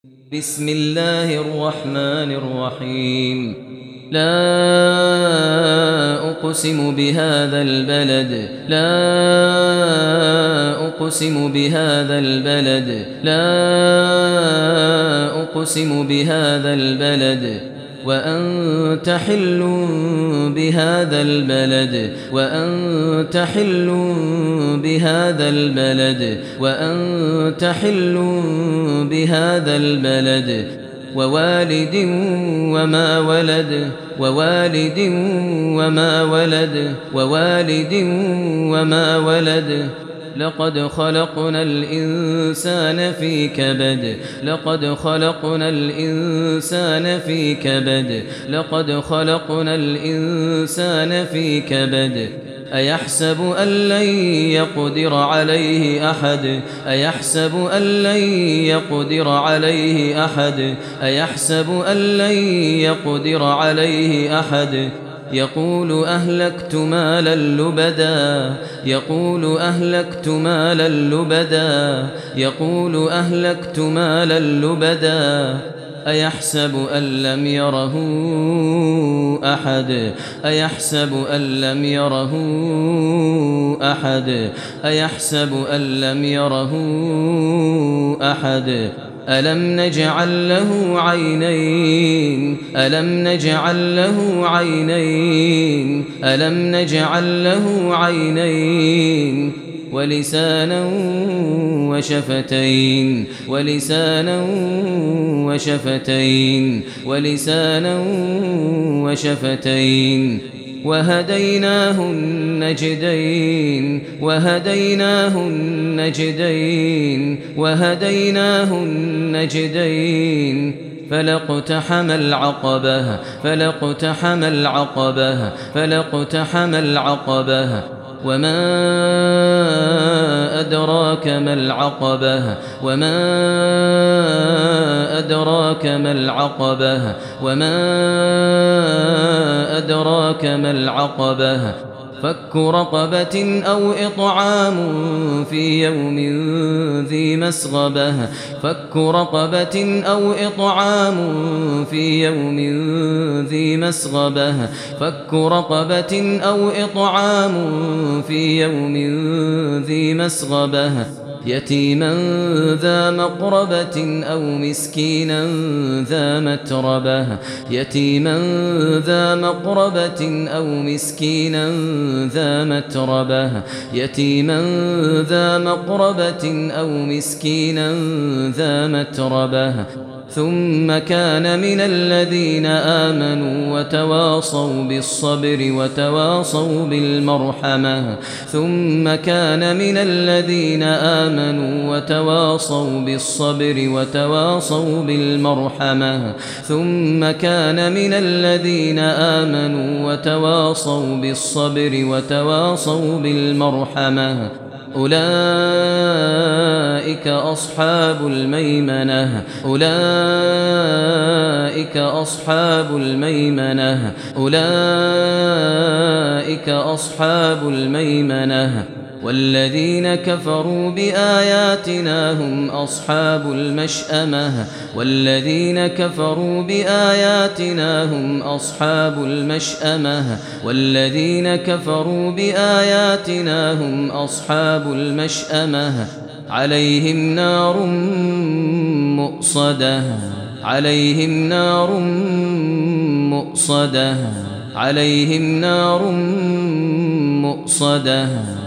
بسم الله الرحمن الرحيم. لا أقسم بهذا البلد، لا أقسم بهذا البلد، لا أقسم بهذا البلد، وأنت حل بهذا البلد، وأنت حل بهذا البلد، وأنت حل بهذا البلد، ووالد وما ولد، ووالد وما ولد، ووالد وما ولد. لقد خلقنا الإنسان في كبد، لقد خلقنا الإنسان في كبد، لقد خلقنا الإنسان في كبد. أيحسب أن لن يقدر عليه أحد، أيحسب أن لن يقدر عليه أحد، أيحسب أن لن يقدر عليه أحد. يقول أهلكت مالا لبدا، يقول أهلكت مالا لبدا، يقول أهلكت مالا لبدا. أيحسب أن لم يره أحد، أيحسب أن لم يره أحد، أيحسب أن لم يره أحد. ألم نجعل له عينين، ألم نجعل له عينين، ألم نجعل له عينين، ولسانا وشفتين، ولسانا وشفتين، ولسانا وشفتين. وهديناه النجدين، وهديناه النجدين، وهديناه النجدين. فلاقتحم العقبة، فلاقتحم العقبة، فلاقتحم العقبة. وما أدراك ما العقبة، وما أدراك ما العقبة، وما أدراك ما العقبة. فك رقبة أو إطعام في يوم ذي مسغبة، فك رقبة أو إطعام في يوم ذي مسغبة، فك رقبة أو إطعام في يوم ذي مسغبة. يتيما ذا مقربة أو مسكينا ذا متربة، يتيما ذا مقربة أو مسكينا ذا متربة، يتيما ذا مقربة أو مسكينا ذا متربة. ثم كان من الذين آمنوا وتواصوا بالصبر وتواصوا بالمرحمة، ثم كان من الذين آمنوا وتواصوا بالصبر وتواصوا بالمرحمة، ثم كان من الذين آمنوا وتواصوا بالصبر وتواصوا بالمرحمة. أولئك أصحاب الميمنة، أولئك أصحاب الميمنة، أولئك أصحاب الميمنة. والذين كفروا بآياتنا هم أصحاب المشأمة، والذين كفروا بآياتنا هم أصحاب المشأمة، والذين كفروا بآياتنا هم أصحاب المشأمة. عليهم نار مؤصدة، عليهم نار مؤصدة، عليهم نار مؤصدة.